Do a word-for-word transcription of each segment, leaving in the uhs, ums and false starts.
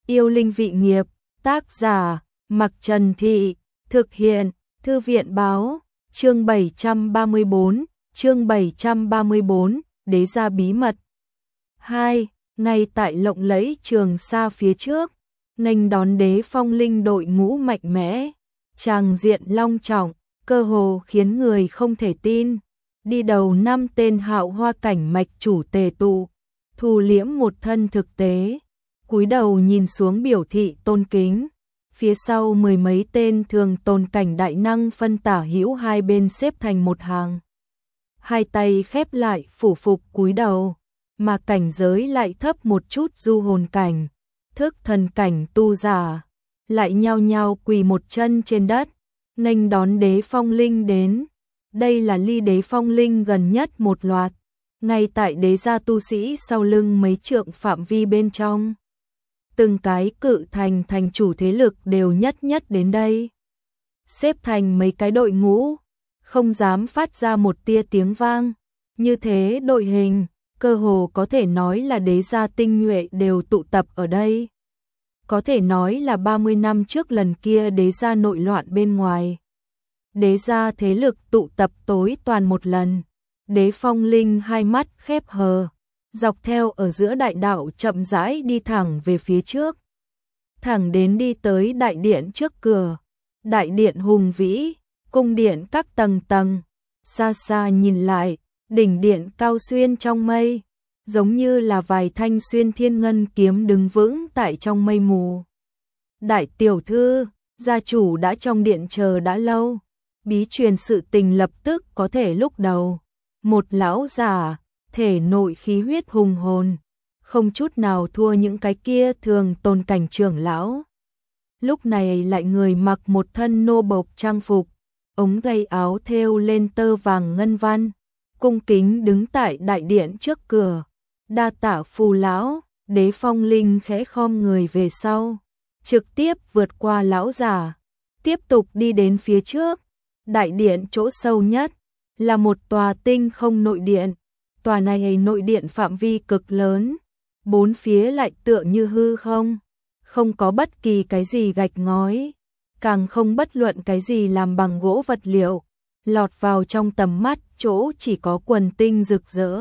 Yêu linh vị nghiệp, tác giả, Mặc Trần Thị, thực hiện, Thư viện báo, chương bảy trăm ba mươi bốn, chương bảy trăm ba mươi bốn, đế gia bí mật. hai. Ngay tại lộng lẫy Trường Sa phía trước, nghênh đón đế phong linh đội ngũ mạnh mẽ, tràng diện long trọng, cơ hồ khiến người không thể tin. Đi đầu năm tên Hạo Hoa cảnh mạch chủ tề tụ, thu liễm một thân thực tế, cúi đầu nhìn xuống biểu thị tôn kính. Phía sau mười mấy tên thường tồn cảnh đại năng phân tả hữu hai bên xếp thành một hàng. Hai tay khép lại phủ phục cúi đầu, mà cảnh giới lại thấp một chút du hồn cảnh, thức thần cảnh tu giả, lại nhao nhao quỳ một chân trên đất, nghênh đón đế phong linh đến. Đây là ly đế phong linh gần nhất một loạt, ngay tại đế gia tu sĩ sau lưng mấy trượng phạm vi bên trong. Từng cái cự thành thành chủ thế lực đều nhất nhất đến đây, xếp thành mấy cái đội ngũ, không dám phát ra một tia tiếng vang. Như thế đội hình, cơ hồ có thể nói là đế gia tinh nhuệ đều tụ tập ở đây. Có thể nói là ba mươi năm trước lần kia đế gia nội loạn bên ngoài, đế gia thế lực tụ tập tối toàn một lần. Đế phong linh hai mắt khép hờ, dọc theo ở giữa đại đạo chậm rãi đi thẳng về phía trước, thẳng đến đi tới đại điện trước cửa. Đại điện hùng vĩ, cung điện các tầng tầng, xa xa nhìn lại, đỉnh điện cao xuyên trong mây, giống như là vài thanh xuyên thiên ngân kiếm đứng vững tại trong mây mù. Đại tiểu thư, gia chủ đã trong điện chờ đã lâu, bí truyền sự tình lập tức có thể lúc đầu. Một lão già, thể nội khí huyết hùng hồn, không chút nào thua những cái kia thường tồn cảnh trưởng lão. Lúc này lại người mặc một thân nô bộc trang phục, ống tay áo thêu lên tơ vàng ngân văn, cung kính đứng tại đại điện trước cửa. Đa tạ phù lão. Đế phong linh khẽ khom người về sau, trực tiếp vượt qua lão già, tiếp tục đi đến phía trước. Đại điện chỗ sâu nhất là một tòa tinh không nội điện. Tòa này nội điện phạm vi cực lớn, bốn phía lại tựa như hư không, không có bất kỳ cái gì gạch ngói, càng không bất luận cái gì làm bằng gỗ vật liệu. Lọt vào trong tầm mắt chỗ chỉ có quần tinh rực rỡ,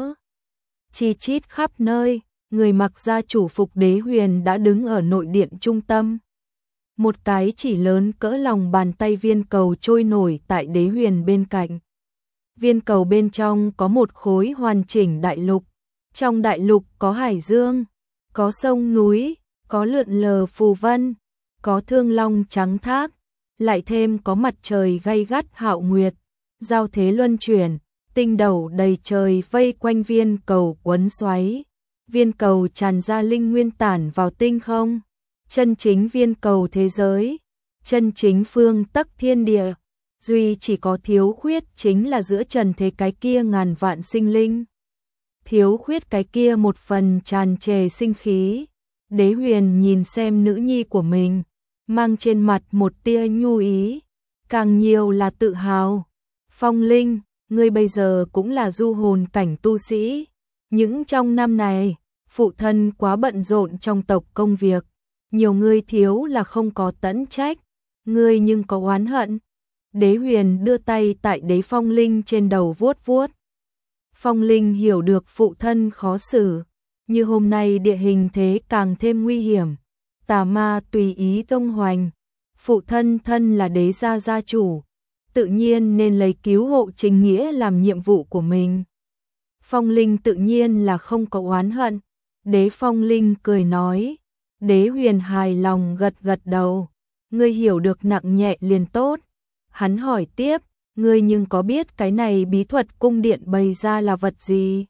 chi chít khắp nơi. Người mặc gia chủ phục Đế Huyền đã đứng ở nội điện trung tâm. Một cái chỉ lớn cỡ lòng bàn tay viên cầu trôi nổi tại Đế Huyền bên cạnh. Viên cầu bên trong có một khối hoàn chỉnh đại lục. Trong đại lục có hải dương, có sông núi, có lượn lờ phù vân, có thương long trắng thác, lại thêm có mặt trời gay gắt hạo nguyệt, giao thế luân chuyển, tinh đầu đầy trời vây quanh viên cầu quấn xoáy. Viên cầu tràn ra linh nguyên tản vào tinh không, chân chính viên cầu thế giới, chân chính phương tắc thiên địa. Duy chỉ có thiếu khuyết chính là giữa trần thế cái kia ngàn vạn sinh linh, thiếu khuyết cái kia một phần tràn trề sinh khí. Đế Huyền nhìn xem nữ nhi của mình, mang trên mặt một tia nhu ý, càng nhiều là tự hào. Phong linh, ngươi bây giờ cũng là du hồn cảnh tu sĩ. Những trong năm này, phụ thân quá bận rộn trong tộc công việc, nhiều ngươi thiếu là không có tẫn trách, ngươi nhưng có oán hận. Đế Huyền đưa tay tại đế phong linh trên đầu vuốt vuốt. Phong linh hiểu được phụ thân khó xử, như hôm nay địa hình thế càng thêm nguy hiểm, tà ma tùy ý tung hoành, phụ thân thân là đế gia gia chủ, tự nhiên nên lấy cứu hộ chính nghĩa làm nhiệm vụ của mình. Phong linh tự nhiên là không có oán hận. Đế phong linh cười nói. Đế Huyền hài lòng gật gật đầu, ngươi hiểu được nặng nhẹ liền tốt. Hắn hỏi tiếp, ngươi nhưng có biết cái này bí thuật cung điện bày ra là vật gì?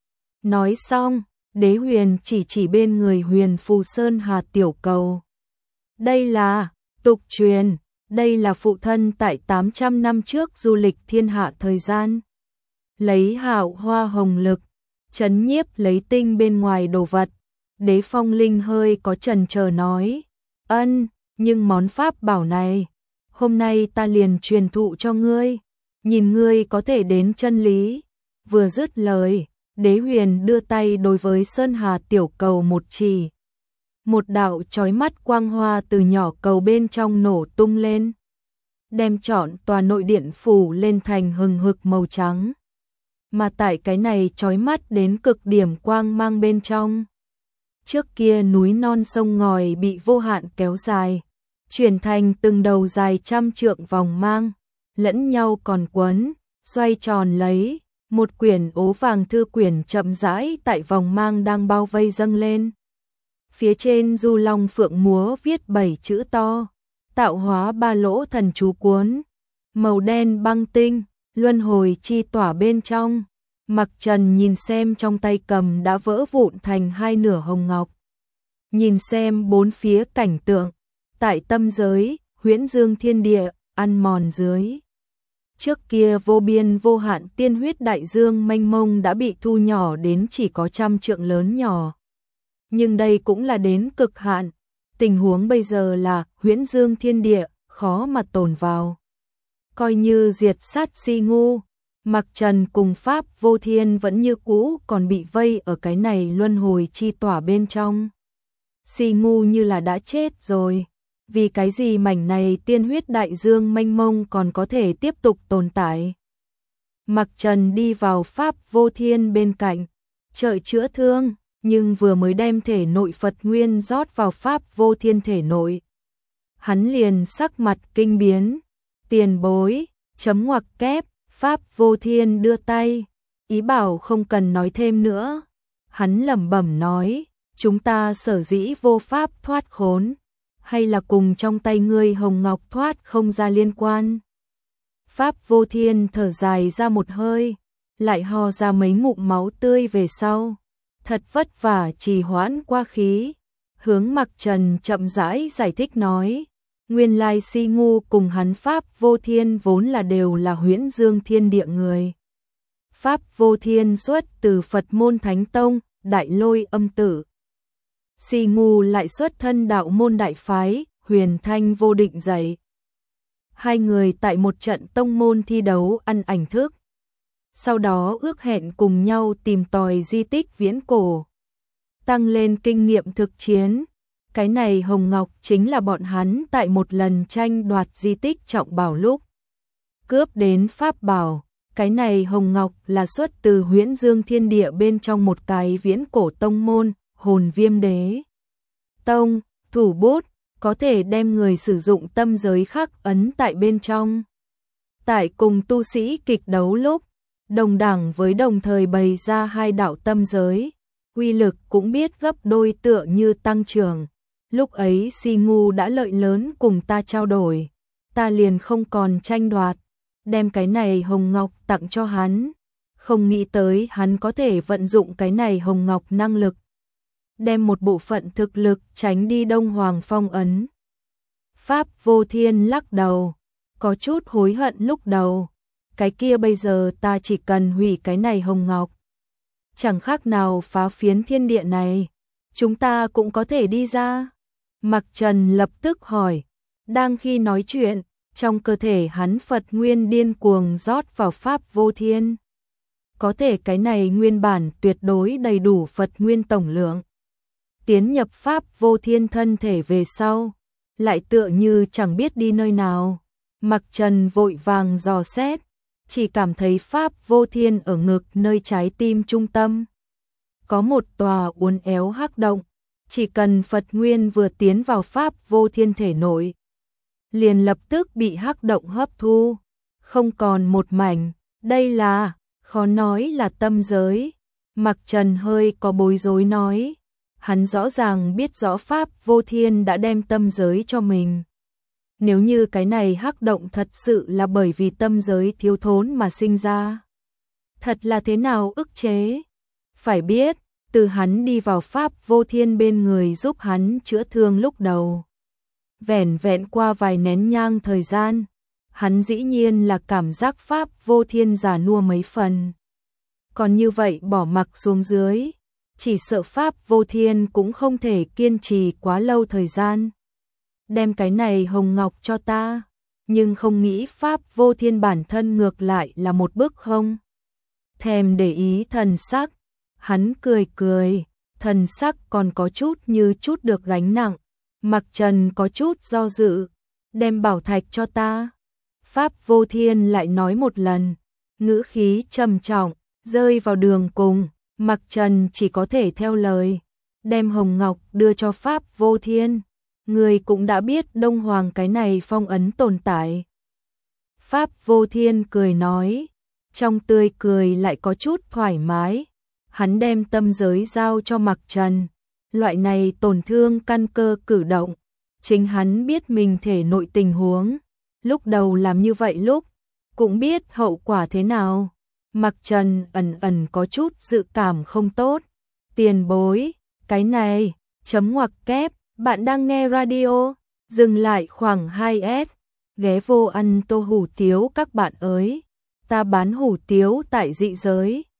Nói xong, Đế Huyền chỉ chỉ bên người Huyền Phù Sơn Hà tiểu cầu. Đây là tục truyền, đây là phụ thân tại tám trăm năm trước du lịch thiên hạ thời gian, lấy hạo hoa hồng lực chấn nhiếp lấy tinh bên ngoài đồ vật. Đế phong linh hơi có chần chờ nói, ân, nhưng món pháp bảo này, hôm nay ta liền truyền thụ cho ngươi, nhìn ngươi có thể đến chân lý. Vừa dứt lời, Đế Huyền đưa tay đối với Sơn Hà tiểu cầu một chỉ. một đạo chói mắt quang hoa từ nhỏ cầu bên trong nổ tung lên, đem trọn tòa nội điện phủ lên thành hừng hực màu trắng. Mà tại cái này chói mắt đến cực điểm quang mang bên trong, trước kia núi non sông ngòi bị vô hạn kéo dài, chuyển thành từng đầu dài trăm trượng vòng mang, lẫn nhau còn quấn, xoay tròn lấy, một quyển ố vàng thư quyển chậm rãi tại vòng mang đang bao vây dâng lên. Phía trên du long phượng múa viết bảy chữ to, tạo hóa ba lỗ thần chú cuốn, màu đen băng tinh, luân hồi chi tỏa bên trong. Mặc Trần nhìn xem trong tay cầm đã vỡ vụn thành hai nửa hồng ngọc. Nhìn xem bốn phía cảnh tượng, tại tâm giới, huyễn dương thiên địa, ăn mòn dưới. Trước kia vô biên vô hạn tiên huyết đại dương mênh mông đã bị thu nhỏ đến chỉ có trăm trượng lớn nhỏ. Nhưng đây cũng là đến cực hạn, tình huống bây giờ là huyễn dương thiên địa, khó mà tồn vào. Coi như diệt sát Si Ngu, Mặc Trần cùng Pháp Vô Thiên vẫn như cũ còn bị vây ở cái này luân hồi chi tỏa bên trong. Si Ngu như là đã chết rồi, vì cái gì mảnh này tiên huyết đại dương mênh mông còn có thể tiếp tục tồn tại. Mặc Trần đi vào Pháp Vô Thiên bên cạnh, trợ chữa thương, nhưng vừa mới đem thể nội Phật Nguyên rót vào Pháp Vô Thiên thể nội. Hắn liền sắc mặt kinh biến, tiền bối, chấm ngoặc kép, Pháp Vô Thiên đưa tay, ý bảo không cần nói thêm nữa. Hắn lẩm bẩm nói, chúng ta sở dĩ vô pháp thoát khốn, hay là cùng trong tay ngươi hồng ngọc thoát không ra liên quan. Pháp Vô Thiên thở dài ra một hơi, lại ho ra mấy ngụm máu tươi về sau, thật vất vả trì hoãn qua khí, hướng Mặc Trần chậm rãi giải thích nói, nguyên lai Si Ngu cùng hắn Pháp Vô Thiên vốn là đều là huyễn dương thiên địa người. Pháp Vô Thiên xuất từ Phật môn Thánh Tông, Đại Lôi Âm Tử. Si Ngu lại xuất thân đạo môn đại phái, Huyền Thanh Vô Định dạy. Hai người tại một trận tông môn thi đấu ăn ảnh thức. Sau đó ước hẹn cùng nhau tìm tòi di tích viễn cổ, tăng lên kinh nghiệm thực chiến. Cái này hồng ngọc chính là bọn hắn tại một lần tranh đoạt di tích trọng bảo lúc cướp đến pháp bảo. Cái này hồng ngọc là xuất từ huyễn dương thiên địa bên trong một cái viễn cổ tông môn, Hồn Viêm Đế Tông, thủ bút, có thể đem người sử dụng tâm giới khắc ấn tại bên trong. Tại cùng tu sĩ kịch đấu lúc, đồng đẳng với đồng thời bày ra hai đạo tâm giới, uy lực cũng biết gấp đôi tựa như tăng trưởng. Lúc ấy Si Ngu đã lợi lớn cùng ta trao đổi, ta liền không còn tranh đoạt, đem cái này hồng ngọc tặng cho hắn. Không nghĩ tới hắn có thể vận dụng cái này hồng ngọc năng lực, đem một bộ phận thực lực tránh đi Đông Hoàng phong ấn. Pháp Vô Thiên lắc đầu, có chút hối hận lúc đầu. Cái kia bây giờ ta chỉ cần hủy cái này hồng ngọc, chẳng khác nào phá phiến thiên địa này, chúng ta cũng có thể đi ra. Mặc Trần lập tức hỏi, đang khi nói chuyện, trong cơ thể hắn Phật Nguyên điên cuồng rót vào Pháp Vô Thiên. Có thể cái này nguyên bản tuyệt đối đầy đủ Phật Nguyên tổng lượng. Tiến nhập Pháp Vô Thiên thân thể về sau, lại tựa như chẳng biết đi nơi nào. Mặc Trần vội vàng dò xét, chỉ cảm thấy Pháp Vô Thiên ở ngực nơi trái tim trung tâm có một tòa uốn éo hắc động. Chỉ cần Phật Nguyên vừa tiến vào Pháp Vô Thiên thể nội, liền lập tức bị hắc động hấp thu, không còn một mảnh. Đây là, khó nói là tâm giới. Mặc Trần hơi có bối rối nói, hắn rõ ràng biết rõ Pháp Vô Thiên đã đem tâm giới cho mình. Nếu như cái này hắc động thật sự là bởi vì tâm giới thiếu thốn mà sinh ra, thật là thế nào ức chế. Phải biết, từ hắn đi vào Pháp Vô Thiên bên người giúp hắn chữa thương lúc đầu, vẻn vẹn qua vài nén nhang thời gian, hắn dĩ nhiên là cảm giác Pháp Vô Thiên già nua mấy phần. Còn như vậy bỏ mặc xuống dưới, chỉ sợ Pháp Vô Thiên cũng không thể kiên trì quá lâu thời gian. Đem cái này hồng ngọc cho ta, nhưng không nghĩ Pháp Vô Thiên bản thân ngược lại là một bức không thèm để ý thần sắc. Hắn cười cười, thần sắc còn có chút như chút được gánh nặng. Mặc Trần có chút do dự, đem bảo thạch cho ta. Pháp Vô Thiên lại nói một lần, ngữ khí trầm trọng, rơi vào đường cùng, Mặc Trần chỉ có thể theo lời, đem hồng ngọc đưa cho Pháp Vô Thiên. Người cũng đã biết Đông Hoàng cái này phong ấn tồn tại. Pháp Vô Thiên cười nói, trong tươi cười lại có chút thoải mái. Hắn đem tâm giới giao cho Mặc Trần, loại này tổn thương căn cơ cử động, chính hắn biết mình thể nội tình huống, lúc đầu làm như vậy lúc, cũng biết hậu quả thế nào. Mặc Trần ẩn ẩn có chút dự cảm không tốt. Tiền bối, cái này, chấm ngoặc kép, bạn đang nghe radio, dừng lại khoảng hai s, ghé vô ăn tô hủ tiếu các bạn ơi, ta bán hủ tiếu tại dị giới.